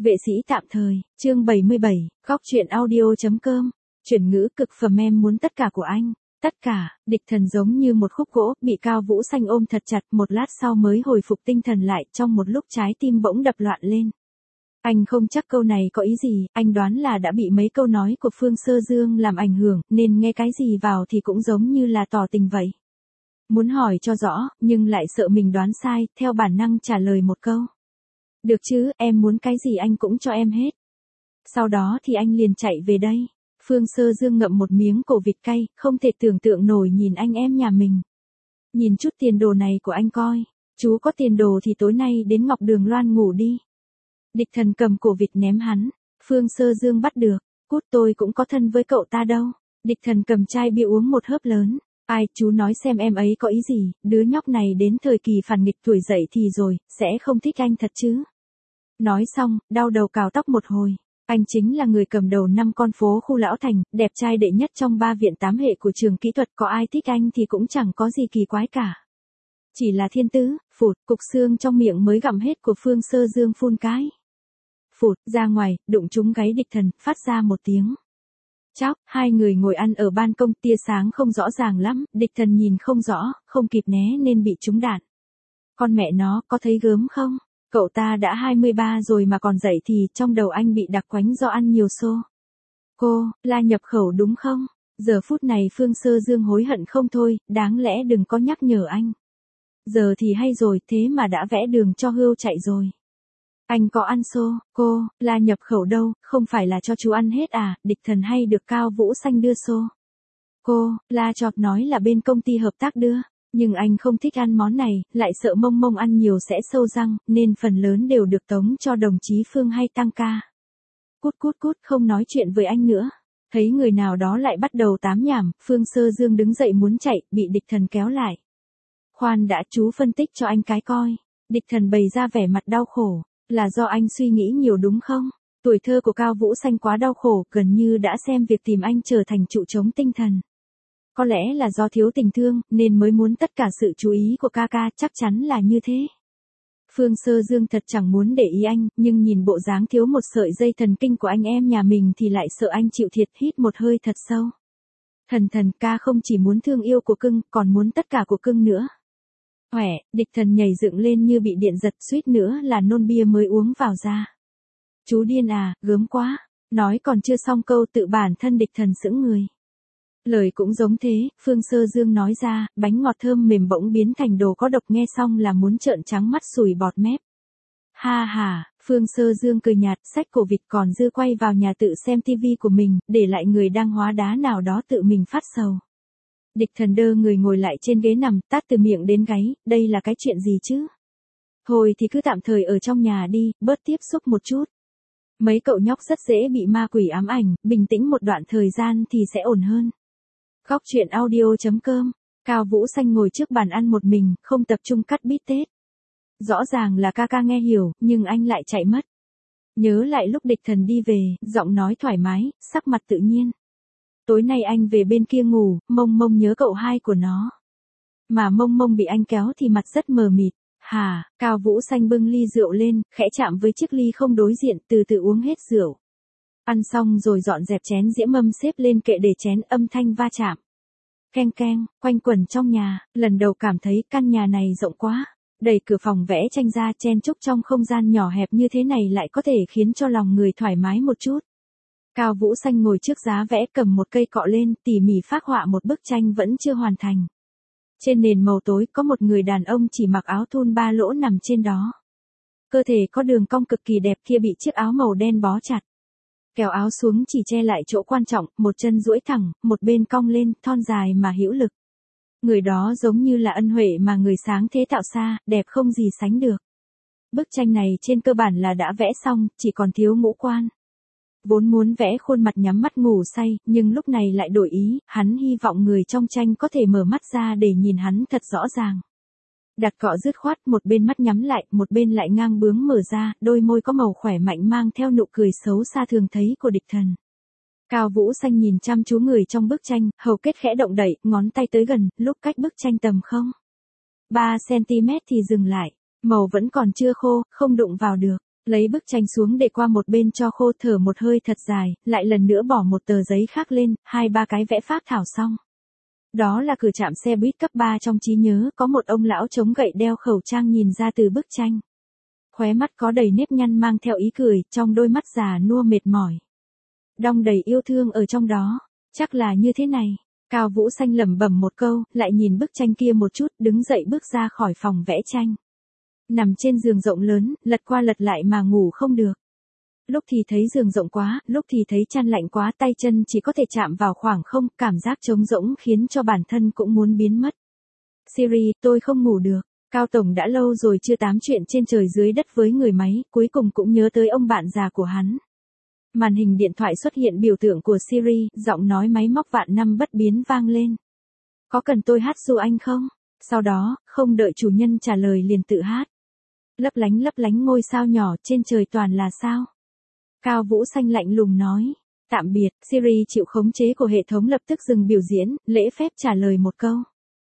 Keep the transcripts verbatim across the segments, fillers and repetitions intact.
Vệ sĩ tạm thời, chương bảy mươi bảy, góc truyện audio.com, chuyển ngữ cực phẩm em muốn tất cả của anh. Tất cả, địch thần giống như một khúc gỗ, bị Cao Vũ Xanh ôm thật chặt, một lát sau mới hồi phục tinh thần lại, trong một lúc trái tim bỗng đập loạn lên. Anh không chắc câu này có ý gì, anh đoán là đã bị mấy câu nói của Phương Sơ Dương làm ảnh hưởng, nên nghe cái gì vào thì cũng giống như là tỏ tình vậy. Muốn hỏi cho rõ, nhưng lại sợ mình đoán sai, theo bản năng trả lời một câu. Được chứ, em muốn cái gì anh cũng cho em hết. Sau đó thì anh liền chạy về đây. Phương Sơ Dương ngậm một miếng cổ vịt cay, không thể tưởng tượng nổi nhìn anh em nhà mình. Nhìn chút tiền đồ này của anh coi, chú có tiền đồ thì tối nay đến Ngọc Đường Loan ngủ đi. Địch thần cầm cổ vịt ném hắn, Phương Sơ Dương bắt được, cút tôi cũng có thân với cậu ta đâu. Địch thần cầm chai bia uống một hớp lớn, ai chú nói xem em ấy có ý gì, đứa nhóc này đến thời kỳ phản nghịch tuổi dậy thì rồi, sẽ không thích anh thật chứ. Nói xong, đau đầu cào tóc một hồi. Anh chính là người cầm đầu năm con phố khu Lão Thành, đẹp trai đệ nhất trong ba viện tám hệ của trường kỹ thuật, có ai thích anh thì cũng chẳng có gì kỳ quái cả. Chỉ là thiên tứ, phụt, cục xương trong miệng mới gặm hết của Phương Sơ Dương phun cái. Phụt, ra ngoài, đụng trúng gáy địch thần, phát ra một tiếng. Chóc, hai người ngồi ăn ở ban công, tia sáng không rõ ràng lắm, địch thần nhìn không rõ, không kịp né nên bị trúng đạn. Con mẹ nó, có thấy gớm không? Cậu ta đã hai mươi ba rồi mà còn dậy thì trong đầu anh bị đặc quánh do ăn nhiều xô. Cô, là nhập khẩu đúng không? Giờ phút này Phương Sơ Dương hối hận không thôi, đáng lẽ đừng có nhắc nhở anh. Giờ thì hay rồi, thế mà đã vẽ đường cho hươu chạy rồi. Anh có ăn xô, cô, là nhập khẩu đâu, không phải là cho chú ăn hết à, địch thần hay được Cao Vũ Xanh đưa xô. Cô, la chọt nói là bên công ty hợp tác đưa. Nhưng anh không thích ăn món này, lại sợ mông mông ăn nhiều sẽ sâu răng, nên phần lớn đều được tống cho đồng chí Phương hay tăng ca. Cút cút cút, không nói chuyện với anh nữa. Thấy người nào đó lại bắt đầu tám nhảm, Phương Sơ Dương đứng dậy muốn chạy, bị địch thần kéo lại. Khoan đã, chú phân tích cho anh cái coi. Địch thần bày ra vẻ mặt đau khổ, là do anh suy nghĩ nhiều đúng không? Tuổi thơ của Cao Vũ Xanh quá đau khổ, gần như đã xem việc tìm anh trở thành trụ trống tinh thần. Có lẽ là do thiếu tình thương, nên mới muốn tất cả sự chú ý của ca ca, chắc chắn là như thế. Phương Sơ Dương thật chẳng muốn để ý anh, nhưng nhìn bộ dáng thiếu một sợi dây thần kinh của anh em nhà mình thì lại sợ anh chịu thiệt, hít một hơi thật sâu. Thần thần, ca không chỉ muốn thương yêu của cưng, còn muốn tất cả của cưng nữa. Khỏe, địch thần nhảy dựng lên như bị điện giật, suýt nữa là nôn bia mới uống vào ra. Chú điên à, gớm quá. Nói còn chưa xong câu tự bản thân địch thần sững người. Lời cũng giống thế, Phương Sơ Dương nói ra, bánh ngọt thơm mềm bỗng biến thành đồ có độc, nghe xong là muốn trợn trắng mắt sùi bọt mép. Ha ha, Phương Sơ Dương cười nhạt, xách cổ vịt còn dư quay vào nhà tự xem tivi của mình, để lại người đang hóa đá nào đó tự mình phát sầu. Địch thần đơ người ngồi lại trên ghế nằm, tát từ miệng đến gáy, đây là cái chuyện gì chứ? Thôi thì cứ tạm thời ở trong nhà đi, bớt tiếp xúc một chút. Mấy cậu nhóc rất dễ bị ma quỷ ám ảnh, bình tĩnh một đoạn thời gian thì sẽ ổn hơn. Góc truyện audio.com, Cao Vũ Xanh ngồi trước bàn ăn một mình, không tập trung cắt bít tết. Rõ ràng là ca ca nghe hiểu, nhưng anh lại chạy mất. Nhớ lại lúc địch thần đi về, giọng nói thoải mái, sắc mặt tự nhiên. Tối nay anh về bên kia ngủ, mông mông nhớ cậu hai của nó. Mà mông mông bị anh kéo thì mặt rất mờ mịt. Hà, Cao Vũ Xanh bưng ly rượu lên, khẽ chạm với chiếc ly không đối diện, từ từ uống hết rượu. Ăn xong rồi dọn dẹp chén dĩa mâm xếp lên kệ để chén, âm thanh va chạm. Keng keng, quanh quẩn trong nhà, lần đầu cảm thấy căn nhà này rộng quá. Đẩy cửa phòng vẽ tranh ra, chen chúc trong không gian nhỏ hẹp như thế này lại có thể khiến cho lòng người thoải mái một chút. Cao Vũ Xanh ngồi trước giá vẽ, cầm một cây cọ lên, tỉ mỉ phác họa một bức tranh vẫn chưa hoàn thành. Trên nền màu tối có một người đàn ông chỉ mặc áo thun ba lỗ nằm trên đó. Cơ thể có đường cong cực kỳ đẹp kia bị chiếc áo màu đen bó chặt. Kéo áo xuống chỉ che lại chỗ quan trọng, một chân duỗi thẳng, một bên cong lên, thon dài mà hữu lực. Người đó giống như là ân huệ mà người sáng thế tạo ra, đẹp không gì sánh được. Bức tranh này trên cơ bản là đã vẽ xong, chỉ còn thiếu ngũ quan. Vốn muốn vẽ khuôn mặt nhắm mắt ngủ say, nhưng lúc này lại đổi ý, hắn hy vọng người trong tranh có thể mở mắt ra để nhìn hắn thật rõ ràng. Đặt cọ dứt khoát, một bên mắt nhắm lại, một bên lại ngang bướng mở ra, đôi môi có màu khỏe mạnh mang theo nụ cười xấu xa thường thấy của địch thần. Cao Vũ Xanh nhìn chăm chú người trong bức tranh, hầu kết khẽ động đậy, ngón tay tới gần, lúc cách bức tranh tầm không. ba xăng ti mét thì dừng lại, màu vẫn còn chưa khô, không đụng vào được. Lấy bức tranh xuống để qua một bên cho khô, thở một hơi thật dài, lại lần nữa bỏ một tờ giấy khác lên, hai ba cái vẽ phác thảo xong. Đó là cửa trạm xe buýt cấp ba trong trí nhớ, có một ông lão chống gậy đeo khẩu trang nhìn ra từ bức tranh. Khóe mắt có đầy nếp nhăn mang theo ý cười, trong đôi mắt già nua mệt mỏi. Đong đầy yêu thương ở trong đó, chắc là như thế này. Cao Vũ Xanh lẩm bẩm một câu, lại nhìn bức tranh kia một chút, đứng dậy bước ra khỏi phòng vẽ tranh. Nằm trên giường rộng lớn, lật qua lật lại mà ngủ không được. Lúc thì thấy giường rộng quá, lúc thì thấy chăn lạnh quá, tay chân chỉ có thể chạm vào khoảng không, cảm giác trống rỗng khiến cho bản thân cũng muốn biến mất. Siri, tôi không ngủ được. Cao Tổng đã lâu rồi chưa tám chuyện trên trời dưới đất với người máy, cuối cùng cũng nhớ tới ông bạn già của hắn. Màn hình điện thoại xuất hiện biểu tượng của Siri, giọng nói máy móc vạn năm bất biến vang lên. Có cần tôi hát giúp anh không? Sau đó, không đợi chủ nhân trả lời liền tự hát. Lấp lánh lấp lánh ngôi sao nhỏ trên trời toàn là sao. Cao Vũ Xanh lạnh lùng nói. Tạm biệt, Siri chịu khống chế của hệ thống lập tức dừng biểu diễn, lễ phép trả lời một câu.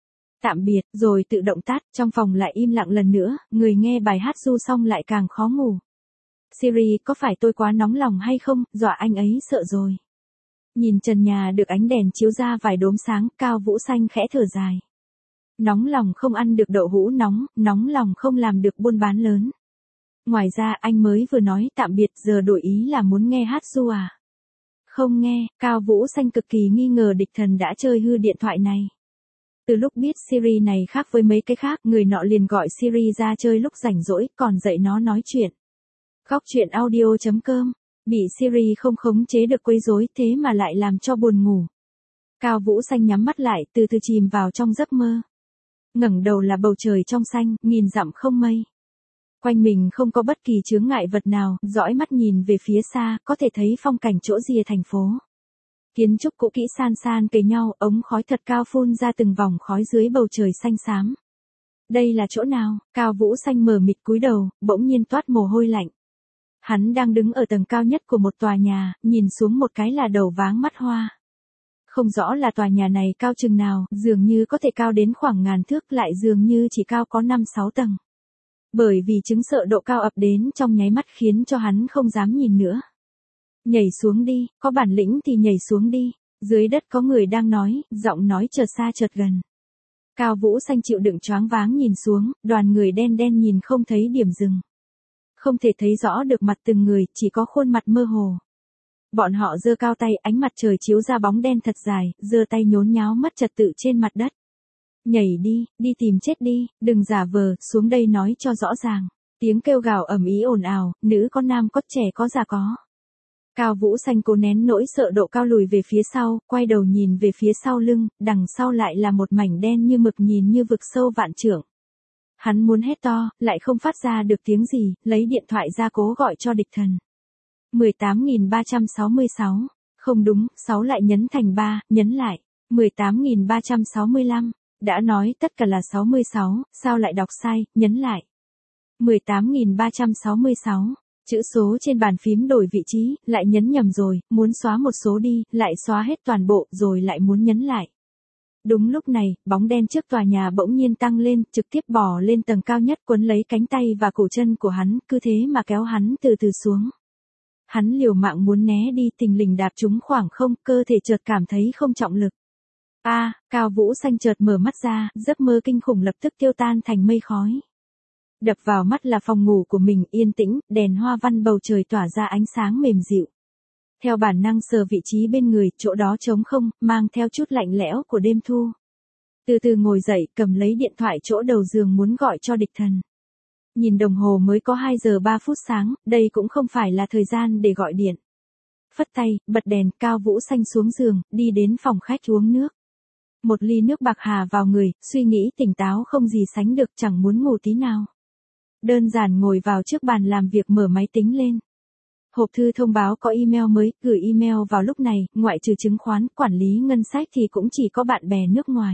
Tạm biệt, rồi tự động tắt, trong phòng lại im lặng lần nữa, người nghe bài hát ru xong lại càng khó ngủ. Siri, có phải tôi quá nóng lòng hay không, dọa anh ấy sợ rồi. Nhìn trần nhà được ánh đèn chiếu ra vài đốm sáng, Cao Vũ Xanh khẽ thở dài. Nóng lòng không ăn được đậu hũ nóng, nóng lòng không làm được buôn bán lớn. Ngoài ra anh mới vừa nói tạm biệt giờ đổi ý là muốn nghe hát ru à. Không nghe, Cao Vũ Xanh cực kỳ nghi ngờ địch thần đã chơi hư điện thoại này. Từ lúc biết Siri này khác với mấy cái khác, người nọ liền gọi Siri ra chơi lúc rảnh rỗi, còn dạy nó nói chuyện. Góc chuyện audio chấm com, bị Siri không khống chế được quấy rối thế mà lại làm cho buồn ngủ. Cao Vũ Xanh nhắm mắt lại, từ từ chìm vào trong giấc mơ. Ngẩng đầu là bầu trời trong xanh, nghìn dặm không mây. Quanh mình không có bất kỳ chướng ngại vật nào, dõi mắt nhìn về phía xa, có thể thấy phong cảnh chỗ rìa thành phố. Kiến trúc cũ kỹ san san kề nhau, ống khói thật cao phun ra từng vòng khói dưới bầu trời xanh xám. Đây là chỗ nào? Cao Vũ Xanh mờ mịt cúi đầu, bỗng nhiên toát mồ hôi lạnh. Hắn đang đứng ở tầng cao nhất của một tòa nhà, nhìn xuống một cái là đầu váng mắt hoa. Không rõ là tòa nhà này cao chừng nào, dường như có thể cao đến khoảng ngàn thước, lại dường như chỉ cao có năm sáu tầng. Bởi vì chứng sợ độ cao ập đến trong nháy mắt khiến cho hắn không dám nhìn nữa. Nhảy xuống đi, có bản lĩnh thì nhảy xuống đi. Dưới đất có người đang nói, giọng nói chợt xa chợt gần. Cao Vũ Xanh chịu đựng choáng váng nhìn xuống, đoàn người đen đen nhìn không thấy điểm dừng. Không thể thấy rõ được mặt từng người, chỉ có khuôn mặt mơ hồ. Bọn họ giơ cao tay, ánh mặt trời chiếu ra bóng đen thật dài, giơ tay nhốn nháo mất trật tự trên mặt đất. Nhảy đi, đi tìm chết đi, đừng giả vờ, xuống đây nói cho rõ ràng. Tiếng kêu gào ầm ĩ ồn ào, nữ có nam có trẻ có già có. Cao Vũ Xanh cố nén nỗi sợ độ cao lùi về phía sau, quay đầu nhìn về phía sau lưng, đằng sau lại là một mảnh đen như mực nhìn như vực sâu vạn trượng. Hắn muốn hét to, lại không phát ra được tiếng gì, lấy điện thoại ra cố gọi cho địch thần. mười tám nghìn ba trăm sáu mươi sáu, không đúng, sáu lại nhấn thành ba, nhấn lại, mười tám nghìn ba trăm sáu mươi lăm, đã nói tất cả là sáu mươi sáu, sao lại đọc sai, nhấn lại. mười tám nghìn ba trăm sáu mươi sáu, chữ số trên bàn phím đổi vị trí, lại nhấn nhầm rồi, muốn xóa một số đi, lại xóa hết toàn bộ, rồi lại muốn nhấn lại. Đúng lúc này, bóng đen trước tòa nhà bỗng nhiên tăng lên, trực tiếp bò lên tầng cao nhất, quấn lấy cánh tay và cổ chân của hắn, cứ thế mà kéo hắn từ từ xuống. Hắn liều mạng muốn né đi, tình lình đạp trúng khoảng không, cơ thể chợt cảm thấy không trọng lực. A, à, Cao Vũ Xanh chợt mở mắt ra, giấc mơ kinh khủng lập tức tiêu tan thành mây khói. Đập vào mắt là phòng ngủ của mình, yên tĩnh, đèn hoa văn bầu trời tỏa ra ánh sáng mềm dịu. Theo bản năng sờ vị trí bên người, chỗ đó trống không, mang theo chút lạnh lẽo của đêm thu. Từ từ ngồi dậy, cầm lấy điện thoại chỗ đầu giường muốn gọi cho địch thần. Nhìn đồng hồ mới có hai giờ ba phút sáng, đây cũng không phải là thời gian để gọi điện. Phất tay, bật đèn, Cao Vũ Xanh xuống giường, đi đến phòng khách uống nước. Một ly nước bạc hà vào người, suy nghĩ tỉnh táo không gì sánh được, chẳng muốn ngủ tí nào. Đơn giản ngồi vào trước bàn làm việc, mở máy tính lên. Hộp thư thông báo có email mới, gửi email vào lúc này, ngoại trừ chứng khoán, quản lý ngân sách thì cũng chỉ có bạn bè nước ngoài.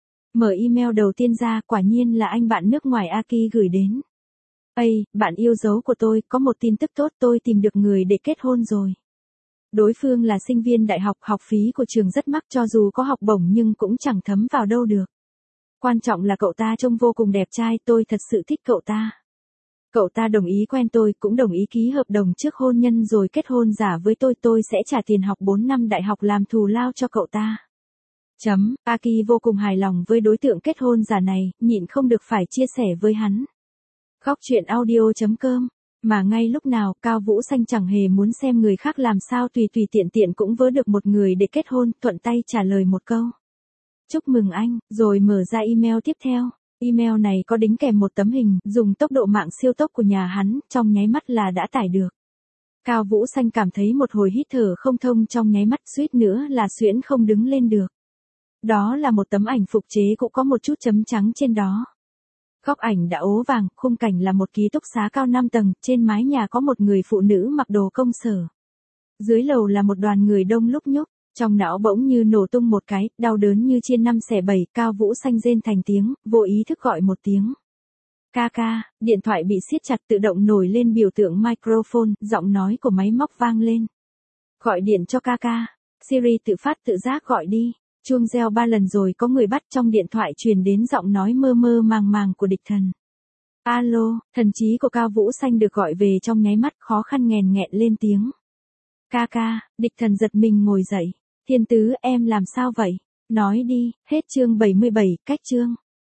Mở email đầu tiên ra, quả nhiên là anh bạn nước ngoài Aki gửi đến. Ây, bạn yêu dấu của tôi, có một tin tức tốt, tôi tìm được người để kết hôn rồi. Đối phương là sinh viên đại học, học phí của trường rất mắc, cho dù có học bổng nhưng cũng chẳng thấm vào đâu được. Quan trọng là cậu ta trông vô cùng đẹp trai, tôi thật sự thích cậu ta. Cậu ta đồng ý quen tôi, cũng đồng ý ký hợp đồng trước hôn nhân rồi kết hôn giả với tôi, tôi sẽ trả tiền học bốn năm đại học làm thù lao cho cậu ta. Chấm, Aki vô cùng hài lòng với đối tượng kết hôn giả này, nhịn không được phải chia sẻ với hắn. Khóc chuyện audio.com. Mà ngay lúc nào, Cao Vũ Xanh chẳng hề muốn xem người khác làm sao tùy tùy tiện tiện cũng vớ được một người để kết hôn, thuận tay trả lời một câu. Chúc mừng anh, rồi mở ra email tiếp theo. Email này có đính kèm một tấm hình, dùng tốc độ mạng siêu tốc của nhà hắn, trong nháy mắt là đã tải được. Cao Vũ Xanh cảm thấy một hồi hít thở không thông, trong nháy mắt suýt nữa là xuyễn không đứng lên được. Đó là một tấm ảnh phục chế cũng có một chút chấm trắng trên đó. Góc ảnh đã ố vàng, khung cảnh là một ký túc xá cao năm tầng, trên mái nhà có một người phụ nữ mặc đồ công sở. Dưới lầu là một đoàn người đông lúc nhúc, trong não bỗng như nổ tung một cái, đau đớn như chia năm xẻ bảy, Cao Vũ Xanh rên thành tiếng, vô ý thức gọi một tiếng. Ca ca, điện thoại bị siết chặt tự động nổi lên biểu tượng microphone, giọng nói của máy móc vang lên. Gọi điện cho ca ca, Siri tự phát tự giác gọi đi. Chuông reo ba lần rồi có người bắt, trong điện thoại truyền đến giọng nói mơ mơ màng màng của địch thần. Alo, thần trí của Cao Vũ Xanh được gọi về trong nháy mắt, khó khăn nghẹn nghẹn lên tiếng. Ca ca, địch thần giật mình ngồi dậy. Thiên tứ, em làm sao vậy? Nói đi, hết chương bảy mươi bảy, cách chương.